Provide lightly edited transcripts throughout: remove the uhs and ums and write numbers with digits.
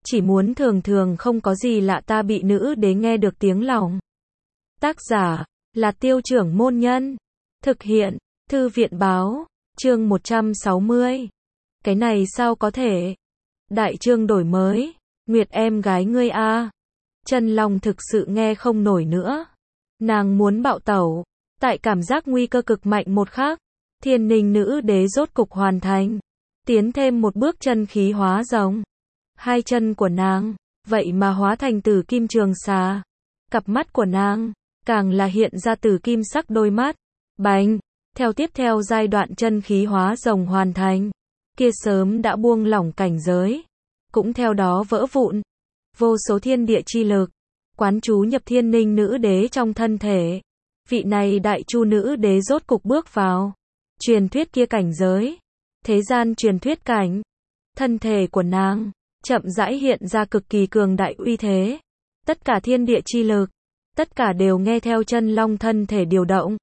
chỉ muốn thường thường không có gì lạ ta bị nữ đế nghe được tiếng lòng. Tác giả là Tiêu Trưởng Môn Nhân. Thực hiện Thư viện Báo. Chương 160. Cái này sao có thể? Đại chương đổi mới. Nguyệt em gái ngươi a. Chân Long thực sự nghe không nổi nữa. Nàng muốn bạo tẩu. Tại cảm giác nguy cơ cực mạnh một khắc, Thiên Ninh nữ đế rốt cục hoàn thành. Tiến thêm một bước chân khí hóa rồng. Hai chân của nàng, vậy mà hóa thành tử kim trường xà. Cặp mắt của nàng, càng là hiện ra tử kim sắc đôi mắt. Bành! Theo tiếp theo giai đoạn chân khí hóa rồng hoàn thành, kia sớm đã buông lỏng cảnh giới, cũng theo đó vỡ vụn. Vô số thiên địa chi lực, quán chú nhập Thiên Ninh nữ đế trong thân thể. Vị này đại chu nữ đế rốt cục bước vào truyền thuyết kia cảnh giới. Thế gian truyền thuyết cảnh. Thân thể của nàng, chậm rãi hiện ra cực kỳ cường đại uy thế. Tất cả thiên địa chi lực, tất cả đều nghe theo chân long thân thể điều động.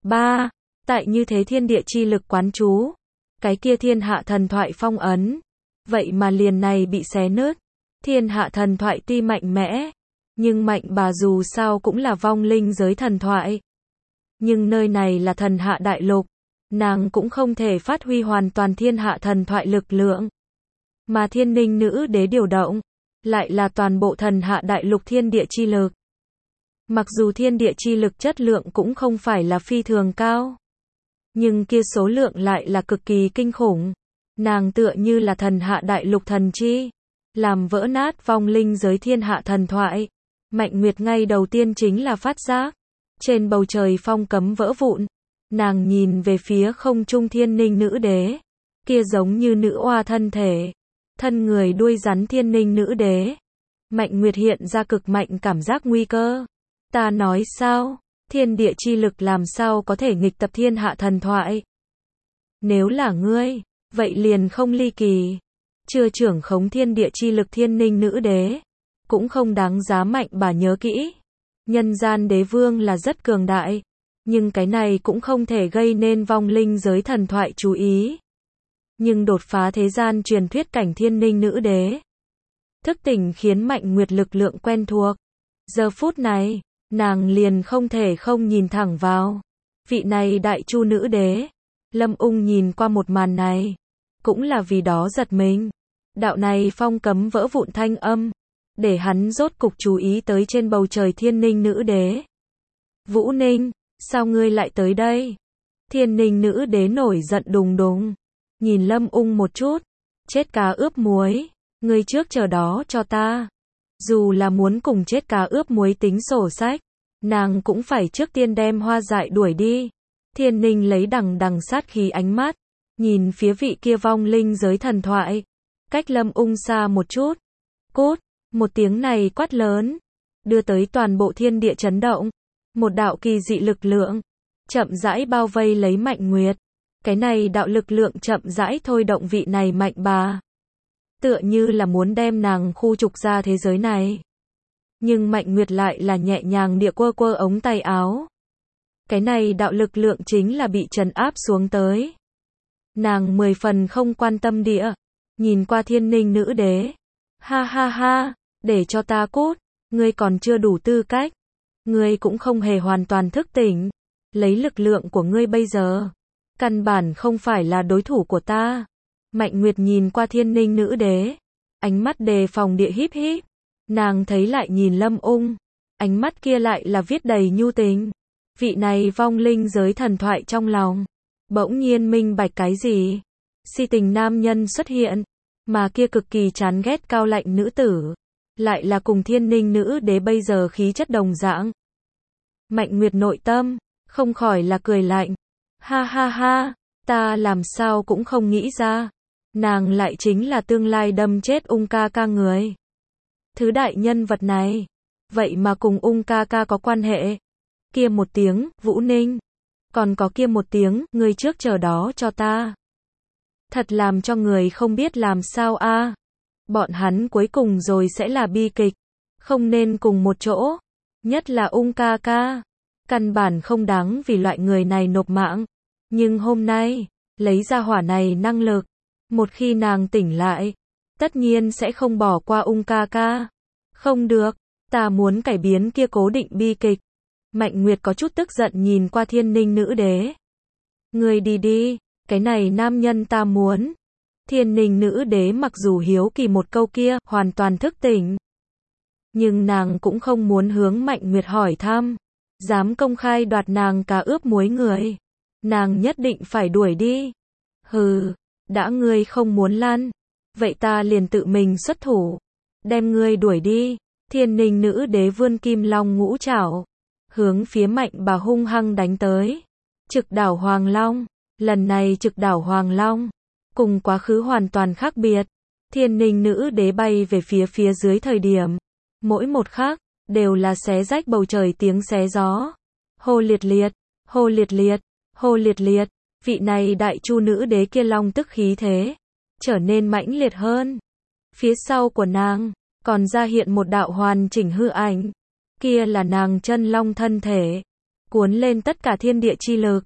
Tại như thế thiên địa chi lực quán chú, cái kia thiên hạ thần thoại phong ấn, vậy mà liền này bị xé nứt. Thiên hạ thần thoại tuy mạnh mẽ, nhưng mạnh bà dù sao cũng là vong linh giới thần thoại. Nhưng nơi này là thần hạ đại lục, nàng cũng không thể phát huy hoàn toàn thiên hạ thần thoại lực lượng. Mà Thiên Ninh nữ đế điều động, lại là toàn bộ thần hạ đại lục thiên địa chi lực. Mặc dù thiên địa chi lực chất lượng cũng không phải là phi thường cao, nhưng kia số lượng lại là cực kỳ kinh khủng. Nàng tựa như là thần hạ đại lục thần chi, làm vỡ nát vong linh giới thiên hạ thần thoại. Mạnh Nguyệt ngay đầu tiên chính là phát giác, trên bầu trời phong cấm vỡ vụn. Nàng nhìn về phía không trung Thiên Ninh nữ đế, kia giống như nữ oa thân thể, thân người đuôi rắn Thiên Ninh nữ đế. Mạnh Nguyệt hiện ra cực mạnh cảm giác nguy cơ. Ta nói sao? Thiên địa chi lực làm sao có thể nghịch tập thiên hạ thần thoại? Nếu là ngươi, vậy liền không ly kỳ. Chưa trưởng khống thiên địa chi lực Thiên Ninh nữ đế, cũng không đáng giá mạnh bà nhớ kỹ. Nhân gian đế vương là rất cường đại, nhưng cái này cũng không thể gây nên vong linh giới thần thoại chú ý. Nhưng đột phá thế gian truyền thuyết cảnh Thiên Ninh nữ đế, thức tỉnh khiến Mạnh Nguyệt lực lượng quen thuộc. Giờ phút này, nàng liền không thể không nhìn thẳng vào vị này đại chu nữ đế. Lâm Ung nhìn qua một màn này, cũng là vì đó giật mình. Đạo này phong cấm vỡ vụn thanh âm, để hắn rốt cục chú ý tới trên bầu trời Thiên Ninh nữ đế. Vũ Ninh, sao ngươi lại tới đây? Thiên Ninh nữ đế nổi giận đùng đùng, nhìn Lâm Ung một chút. Chết cá ướp muối, ngươi trước chờ đó cho ta. Dù là muốn cùng chết cá ướp muối tính sổ sách, nàng cũng phải trước tiên đem Hoa Dại đuổi đi. Thiên Ninh lấy đằng đằng sát khí ánh mắt, nhìn phía vị kia vong linh giới thần thoại, cách Lâm Ung xa một chút. Cút! Một tiếng này quát lớn, đưa tới toàn bộ thiên địa chấn động. Một đạo kỳ dị lực lượng, chậm rãi bao vây lấy Mạnh Nguyệt. Cái này đạo lực lượng chậm rãi thôi động vị này mạnh bà. Tựa như là muốn đem nàng khu trục ra thế giới này. Nhưng Mạnh Nguyệt lại là nhẹ nhàng địa quơ quơ ống tay áo. Cái này đạo lực lượng chính là bị trấn áp xuống tới. Nàng 10 phần không quan tâm địa, nhìn qua Thiên Ninh nữ đế. Ha ha ha, để cho ta cút, ngươi còn chưa đủ tư cách. Ngươi cũng không hề hoàn toàn thức tỉnh. Lấy lực lượng của ngươi bây giờ, căn bản không phải là đối thủ của ta. Mạnh Nguyệt nhìn qua Thiên Ninh nữ đế, ánh mắt đề phòng địa híp híp. Nàng thấy lại nhìn Lâm Ung, ánh mắt kia lại là viết đầy nhu tình. Vị này vong linh giới thần thoại trong lòng, bỗng nhiên minh bạch cái gì? Si tình nam nhân xuất hiện, mà kia cực kỳ chán ghét cao lạnh nữ tử, lại là cùng Thiên Ninh nữ đế bây giờ khí chất đồng dạng. Mạnh Nguyệt nội tâm, không khỏi là cười lạnh. Ha ha ha, ta làm sao cũng không nghĩ ra. Nàng lại chính là tương lai đâm chết Ung ca ca người. Thứ đại nhân vật này, vậy mà cùng Ung ca ca có quan hệ. Kia một tiếng, Vũ Ninh. Còn có kia một tiếng, ngươi trước chờ đó cho ta. Thật làm cho người không biết làm sao a. Bọn hắn cuối cùng rồi sẽ là bi kịch. Không nên cùng một chỗ. Nhất là Ung ca ca. Căn bản không đáng vì loại người này nộp mạng. Nhưng hôm nay, lấy ra hỏa này năng lực. Một khi nàng tỉnh lại, tất nhiên sẽ không bỏ qua ung ca ca. Không được, ta muốn cải biến kia cố định bi kịch. Mạnh Nguyệt có chút tức giận nhìn qua Thiên Ninh nữ đế. Ngươi đi đi, cái này nam nhân ta muốn. Thiên Ninh nữ đế mặc dù hiếu kỳ một câu kia, hoàn toàn thức tỉnh. Nhưng nàng cũng không muốn hướng Mạnh Nguyệt hỏi thăm. Dám công khai đoạt nàng cá ướp muối người. Nàng nhất định phải đuổi đi. Hừ, đã ngươi không muốn lăn. Vậy ta liền tự mình xuất thủ. Đem ngươi đuổi đi. Thiên Ninh nữ đế vươn kim long ngũ trảo. Hướng phía Mạnh bà hung hăng đánh tới. Trực đảo Hoàng Long. Lần này trực đảo Hoàng Long. Cùng quá khứ hoàn toàn khác biệt. Thiên Ninh nữ đế bay về phía dưới thời điểm. Mỗi một khắc, đều là xé rách bầu trời tiếng xé gió. Hô liệt liệt, hô liệt liệt, hô liệt liệt. Vị này đại chu nữ đế kia long tức khí thế. Trở nên mãnh liệt hơn. Phía sau của nàng, còn ra hiện một đạo hoàn chỉnh hư ảnh. Kia là nàng chân long thân thể. Cuốn lên tất cả thiên địa chi lực.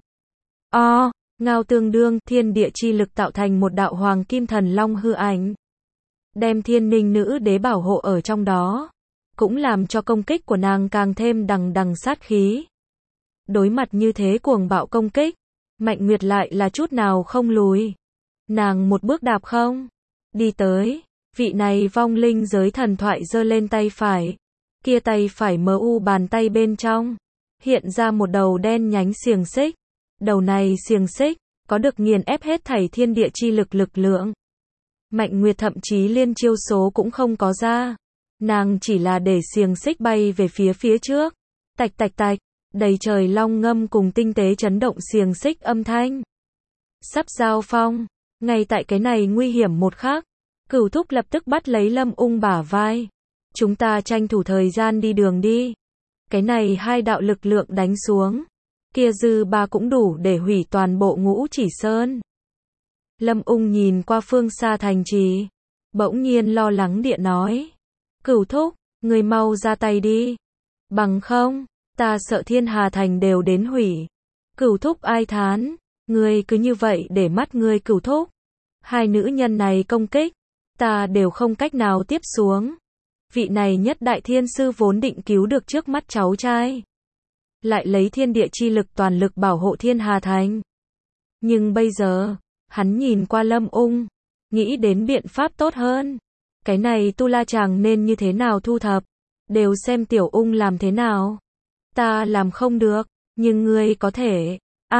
Ngao tương đương, thiên địa chi lực tạo thành một đạo hoàng kim thần long hư ảnh. Đem Thiên Ninh nữ đế bảo hộ ở trong đó. Cũng làm cho công kích của nàng càng thêm đằng đằng sát khí. Đối mặt như thế cuồng bạo công kích, Mạnh Nguyệt lại là chút nào không lùi. Nàng một bước đạp không, đi tới, vị này vong linh giới thần thoại giơ lên tay phải. Kia tay phải mờ u bàn tay bên trong, hiện ra một đầu đen nhánh xiềng xích. Đầu này xiềng xích, có được nghiền ép hết thảy thiên địa chi lực lực lượng. Mạnh Nguyệt thậm chí liên chiêu số cũng không có ra. Nàng chỉ là để xiềng xích bay về phía trước. Tạch tạch tạch, đầy trời long ngâm cùng tinh tế chấn động xiềng xích âm thanh. Sắp giao phong, ngay tại cái này nguy hiểm một khắc, Cửu Thúc lập tức bắt lấy Lâm Ung bả vai. Chúng ta tranh thủ thời gian đi đường đi. Cái này hai đạo lực lượng đánh xuống. Kia dư ba cũng đủ để hủy toàn bộ Ngũ Chỉ Sơn. Lâm Ung nhìn qua phương xa thành trì. Bỗng nhiên lo lắng địa nói. Cửu Thúc, người mau ra tay đi. Bằng không, ta sợ Thiên Hà Thành đều đến hủy. Cửu Thúc ai thán. Ngươi cứ như vậy để mắt ngươi Cửu Thúc. Hai nữ nhân này công kích. Ta đều không cách nào tiếp xuống. Vị này nhất đại thiên sư vốn định cứu được trước mắt cháu trai. Lại lấy thiên địa chi lực toàn lực bảo hộ Thiên Hà Thành. Nhưng bây giờ, hắn nhìn qua Lâm Ung, nghĩ đến biện pháp tốt hơn. Cái này tu la chàng nên như thế nào thu thập, đều xem tiểu Ung làm thế nào. Ta làm không được, nhưng ngươi có thể.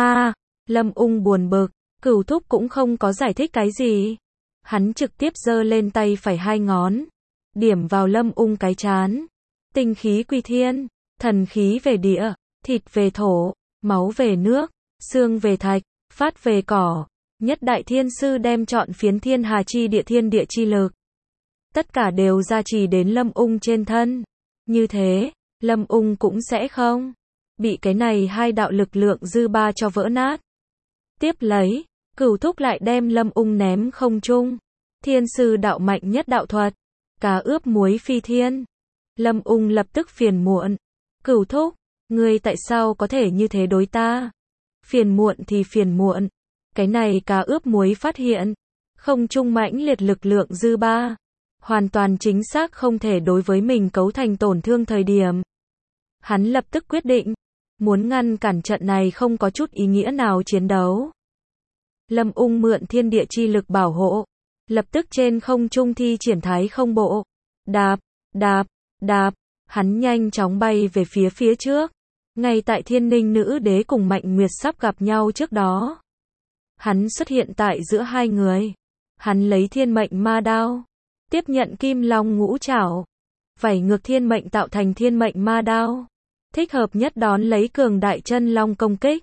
Lâm Ung buồn bực, Cửu Thúc cũng không có giải thích cái gì. Hắn trực tiếp giơ lên tay phải hai ngón, điểm vào Lâm Ung cái trán. Tinh khí quy thiên, thần khí về địa, thịt về thổ, máu về nước, xương về thạch, phát về cỏ. Nhất đại thiên sư đem chọn phiến thiên hà chi địa thiên địa chi lực. Tất cả đều gia trì đến Lâm Ung trên thân. Như thế, Lâm Ung cũng sẽ không bị cái này hai đạo lực lượng dư ba cho vỡ nát. Tiếp lấy, Cửu Thúc lại đem Lâm Ung ném không trung. Thiên sư đạo mạnh nhất đạo thuật, cá ướp muối phi thiên. Lâm Ung lập tức phiền muộn. Cửu Thúc, ngươi tại sao có thể như thế đối ta? Phiền muộn thì phiền muộn. Cái này cá ướp muối phát hiện, không trung mãnh liệt lực lượng dư ba. Hoàn toàn chính xác không thể đối với mình cấu thành tổn thương thời điểm. Hắn lập tức quyết định, muốn ngăn cản trận này không có chút ý nghĩa nào chiến đấu. Lâm Ung mượn thiên địa chi lực bảo hộ, lập tức trên không trung thi triển thái không bộ. Đạp, đạp, đạp, hắn nhanh chóng bay về phía trước. Ngay tại Thiên Ninh nữ đế cùng Mạnh Nguyệt sắp gặp nhau trước đó. Hắn xuất hiện tại giữa hai người. Hắn lấy thiên mệnh ma đao, tiếp nhận kim long ngũ trảo, vảy ngược thiên mệnh tạo thành thiên mệnh ma đao. Thích hợp nhất đón lấy cường đại chân long công kích.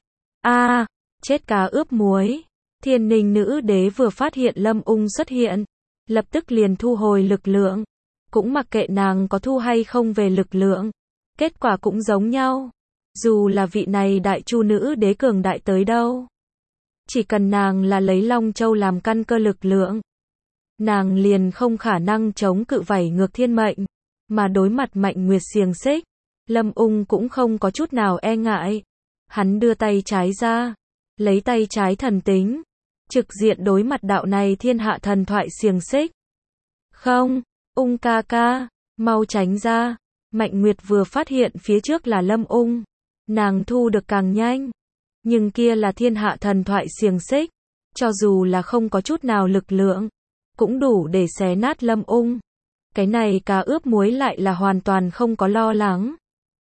Chết cá ướp muối. Thiên Ninh nữ đế vừa phát hiện Lâm Ung xuất hiện, lập tức liền thu hồi lực lượng. Cũng mặc kệ nàng có thu hay không về lực lượng. Kết quả cũng giống nhau. Dù là vị này đại chu nữ đế cường đại tới đâu. Chỉ cần nàng là lấy Long Châu làm căn cơ lực lượng. Nàng liền không khả năng chống cự vảy ngược thiên mệnh. Mà đối mặt Mạnh Nguyệt xiềng xích, Lâm Ung cũng không có chút nào e ngại. Hắn đưa tay trái ra, lấy tay trái thần tính, trực diện đối mặt đạo này thiên hạ thần thoại xiềng xích. Không, Ung ca ca, mau tránh ra. Mạnh Nguyệt vừa phát hiện phía trước là Lâm Ung. Nàng thu được càng nhanh. Nhưng kia là thiên hạ thần thoại xiềng xích. Cho dù là không có chút nào lực lượng, cũng đủ để xé nát Lâm Ung. Cái này cá ướp muối lại là hoàn toàn không có lo lắng.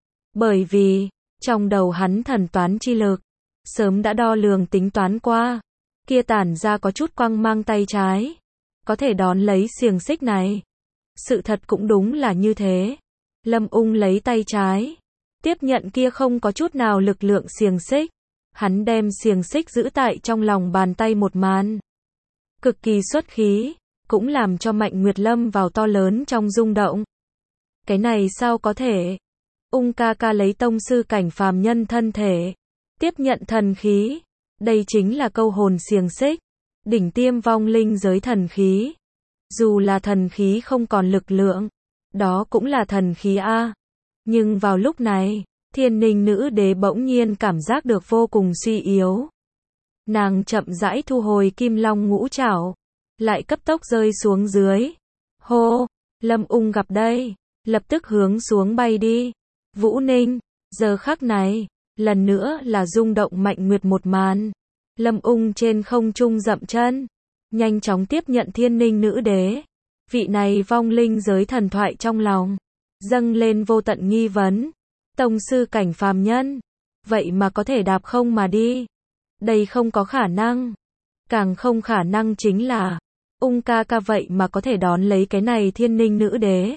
Bởi vì, trong đầu hắn thần toán chi lực, sớm đã đo lường tính toán qua. Kia tản ra có chút quang mang tay trái. Có thể đón lấy xiềng xích này. Sự thật cũng đúng là như thế. Lâm Ung lấy tay trái. Tiếp nhận kia không có chút nào lực lượng xiềng xích. Hắn đem xiềng xích giữ tại trong lòng bàn tay một màn. Cực kỳ xuất khí. Cũng làm cho Mạnh Nguyệt lâm vào to lớn trong rung động. Cái này sao có thể? Ung ca ca lấy tông sư cảnh phàm nhân thân thể. Tiếp nhận thần khí. Đây chính là câu hồn xiềng xích. Đỉnh tiêm vong linh giới thần khí. Dù là thần khí không còn lực lượng. Đó cũng là thần khí A. Nhưng vào lúc này, Thiên Ninh nữ đế bỗng nhiên cảm giác được vô cùng suy yếu. Nàng chậm rãi thu hồi kim long ngũ trảo. Lại cấp tốc rơi xuống dưới. Hô, Lâm Ung gặp đây. Lập tức hướng xuống bay đi. Vũ Ninh, giờ khắc này, lần nữa là rung động Mạnh Nguyệt một màn. Lâm Ung trên không trung dậm chân. Nhanh chóng tiếp nhận Thiên Ninh nữ đế. Vị này vong linh giới thần thoại trong lòng. Dâng lên vô tận nghi vấn. Tông sư cảnh phàm nhân. Vậy mà có thể đạp không mà đi. Đây không có khả năng. Càng không khả năng chính là Ung ca ca vậy mà có thể đón lấy cái này Thiên Ninh nữ đế.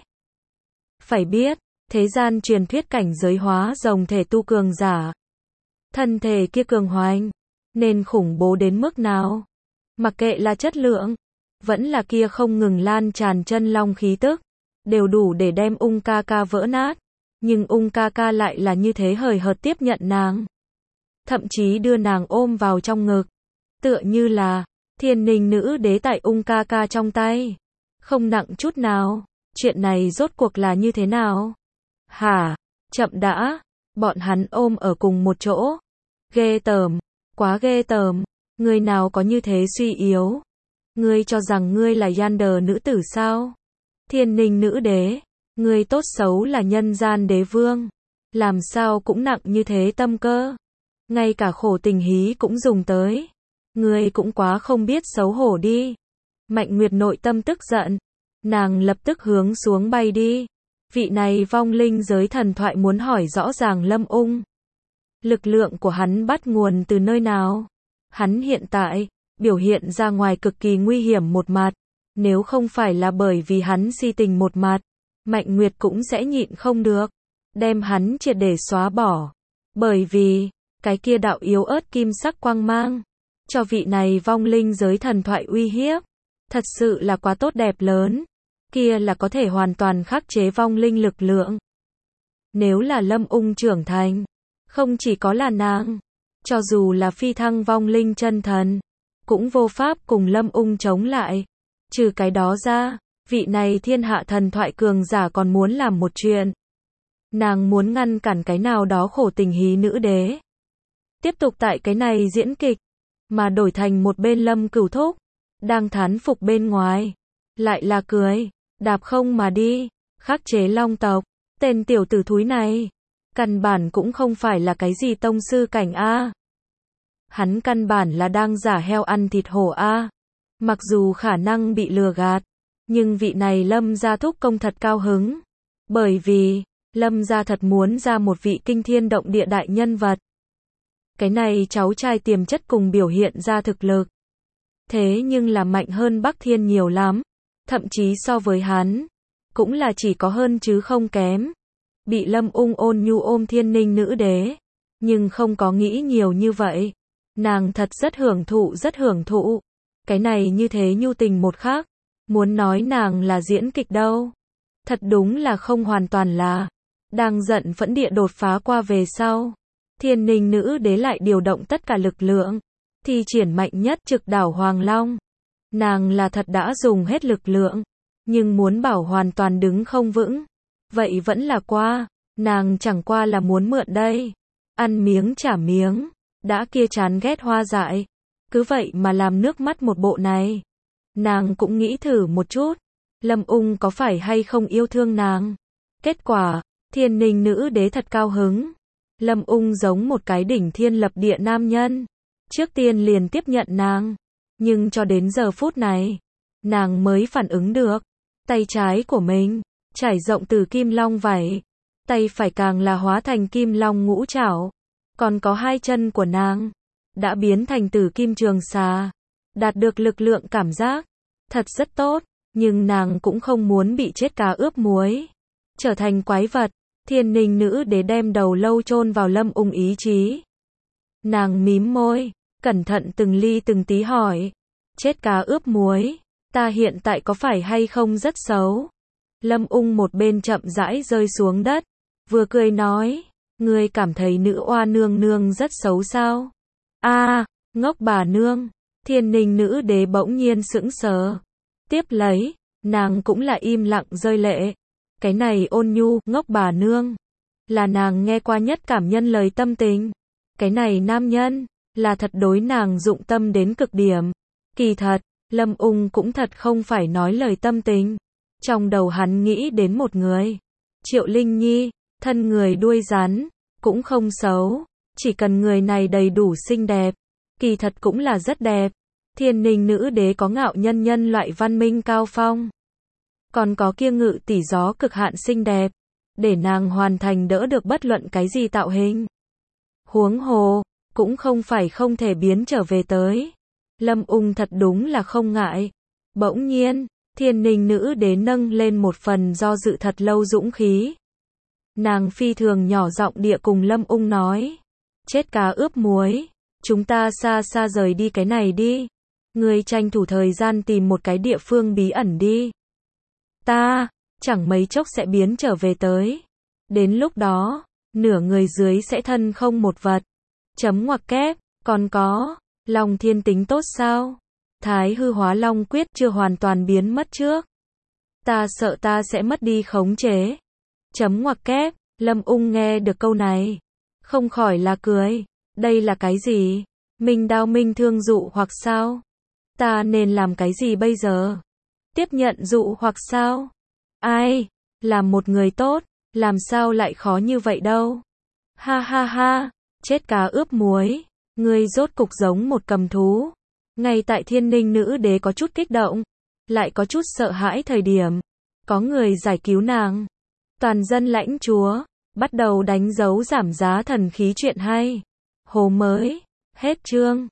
Phải biết, thế gian truyền thuyết cảnh giới hóa rồng thể tu cường giả. Thân thể kia cường hoành. Nên khủng bố đến mức nào. Mặc kệ là chất lượng. Vẫn là kia không ngừng lan tràn chân long khí tức. Đều đủ để đem Ung ca ca vỡ nát. Nhưng Ung ca ca lại là như thế hời hợt tiếp nhận nàng. Thậm chí đưa nàng ôm vào trong ngực. Tựa như là Thiên Ninh nữ đế tại Ung ca ca trong tay. Không nặng chút nào. Chuyện này rốt cuộc là như thế nào? Hả? Chậm đã. Bọn hắn ôm ở cùng một chỗ. Ghê tởm. Quá ghê tởm. Người nào có như thế suy yếu? Ngươi cho rằng ngươi là Yander nữ tử sao? Thiên Ninh nữ đế. Ngươi tốt xấu là nhân gian đế vương. Làm sao cũng nặng như thế tâm cơ. Ngay cả khổ tình hí cũng dùng tới. Ngươi cũng quá không biết xấu hổ đi. Mạnh Nguyệt nội tâm tức giận. Nàng lập tức hướng xuống bay đi. Vị này vong linh giới thần thoại muốn hỏi rõ ràng Lâm Ung. Lực lượng của hắn bắt nguồn từ nơi nào? Hắn hiện tại, biểu hiện ra ngoài cực kỳ nguy hiểm một mặt. Nếu không phải là bởi vì hắn si tình một mặt, Mạnh Nguyệt cũng sẽ nhịn không được. Đem hắn triệt để xóa bỏ. Bởi vì, cái kia đạo yếu ớt kim sắc quang mang. Cho vị này vong linh giới thần thoại uy hiếp. Thật sự là quá tốt đẹp lớn. Kia là có thể hoàn toàn khắc chế vong linh lực lượng. Nếu là Lâm Ung trưởng thành, không chỉ có là nàng, cho dù là phi thăng vong linh chân thần, cũng vô pháp cùng Lâm Ung chống lại. Trừ cái đó ra, vị này thiên hạ thần thoại cường giả còn muốn làm một chuyện. Nàng muốn ngăn cản cái nào đó khổ tình hí nữ đế. Tiếp tục tại cái này diễn kịch, mà đổi thành một bên Lâm Cửu Thúc, đang thán phục bên ngoài. Lại là cười, đạp không mà đi, khắc chế long tộc, tên tiểu tử thúi này. Căn bản cũng không phải là cái gì tông sư cảnh A. Hắn căn bản là đang giả heo ăn thịt hổ A. Mặc dù khả năng bị lừa gạt, nhưng vị này Lâm gia thúc công thật cao hứng. Bởi vì, Lâm gia thật muốn ra một vị kinh thiên động địa đại nhân vật. Cái này cháu trai tiềm chất cùng biểu hiện ra thực lực. Thế nhưng là mạnh hơn Bắc Thiên nhiều lắm. Thậm chí so với hắn, cũng là chỉ có hơn chứ không kém. Bị Lâm Ung ôn nhu ôm Thiên Ninh nữ đế. Nhưng không có nghĩ nhiều như vậy. Nàng thật rất hưởng thụ. Cái này như thế nhu tình một khác. Muốn nói nàng là diễn kịch đâu. Thật đúng là không hoàn toàn là. Đang giận phẫn địa đột phá qua về sau. Thiên Ninh nữ đế lại điều động tất cả lực lượng. Thi triển mạnh nhất trực đảo Hoàng Long. Nàng là thật đã dùng hết lực lượng. Nhưng muốn bảo hoàn toàn đứng không vững. Vậy vẫn là qua. Nàng chẳng qua là muốn mượn đây. Ăn miếng trả miếng. Đã kia chán ghét hoa dại. Cứ vậy mà làm nước mắt một bộ này. Nàng cũng nghĩ thử một chút. Lâm Ung có phải hay không yêu thương nàng? Kết quả, Thiên Ninh nữ đế thật cao hứng. Lâm Ung giống một cái đỉnh thiên lập địa nam nhân. Trước tiên liền tiếp nhận nàng. Nhưng cho đến giờ phút này, nàng mới phản ứng được. Tay trái của mình, trải rộng từ kim long vảy. Tay phải càng là hóa thành kim long ngũ trảo. Còn có hai chân của nàng, đã biến thành tử kim trường xà. Đạt được lực lượng cảm giác. Thật rất tốt, nhưng nàng cũng không muốn bị chết cá ướp muối. Trở thành quái vật. Thiên Ninh nữ đế đem đầu lâu chôn vào Lâm Ung ý chí. Nàng mím môi, cẩn thận từng ly từng tí hỏi. Chết cá ướp muối, ta hiện tại có phải hay không rất xấu? Lâm Ung một bên chậm rãi rơi xuống đất, vừa cười nói, ngươi cảm thấy nữ oa nương nương rất xấu sao? A, ngốc bà nương. Thiên Ninh nữ đế bỗng nhiên sững sờ. Tiếp lấy, nàng cũng là im lặng rơi lệ. Cái này ôn nhu, ngốc bà nương, là nàng nghe qua nhất cảm nhân lời tâm tình. Cái này nam nhân, là thật đối nàng dụng tâm đến cực điểm. Kỳ thật, Lâm Ung cũng thật không phải nói lời tâm tình. Trong đầu hắn nghĩ đến một người. Triệu Linh Nhi, thân người đuôi rắn, cũng không xấu. Chỉ cần người này đầy đủ xinh đẹp. Kỳ thật cũng là rất đẹp. Thiên Ninh nữ đế có ngạo nhân nhân loại văn minh cao phong. Còn có kia ngự tỷ gió cực hạn xinh đẹp. Để nàng hoàn thành đỡ được bất luận cái gì tạo hình. Huống hồ, cũng không phải không thể biến trở về tới. Lâm Ung thật đúng là không ngại. Bỗng nhiên, Thiên Ninh nữ đế nâng lên một phần do dự thật lâu dũng khí. Nàng phi thường nhỏ giọng địa cùng Lâm Ung nói. Chết cá ướp muối, chúng ta xa xa rời đi cái này đi. Ngươi tranh thủ thời gian tìm một cái địa phương bí ẩn đi. Ta, chẳng mấy chốc sẽ biến trở về tới. Đến lúc đó, nửa người dưới sẽ thân không một vật. Chấm ngoặc kép, còn có, Long Thiên tính tốt sao? Thái hư hóa Long quyết chưa hoàn toàn biến mất trước. Ta sợ ta sẽ mất đi khống chế. Chấm ngoặc kép, Lâm Ung nghe được câu này. Không khỏi là cười. Đây là cái gì? Minh đao minh thương dụ hoặc sao? Ta nên làm cái gì bây giờ? Tiếp nhận dụ hoặc sao? Ai? Làm một người tốt, làm sao lại khó như vậy đâu? Ha ha ha, chết cá ướp muối. Ngươi rốt cục giống một cầm thú. Ngay tại Thiên Ninh nữ đế có chút kích động, lại có chút sợ hãi thời điểm. Có người giải cứu nàng. Toàn dân lãnh chúa, bắt đầu đánh dấu giảm giá thần khí chuyện hay. Hồ mới, hết chương.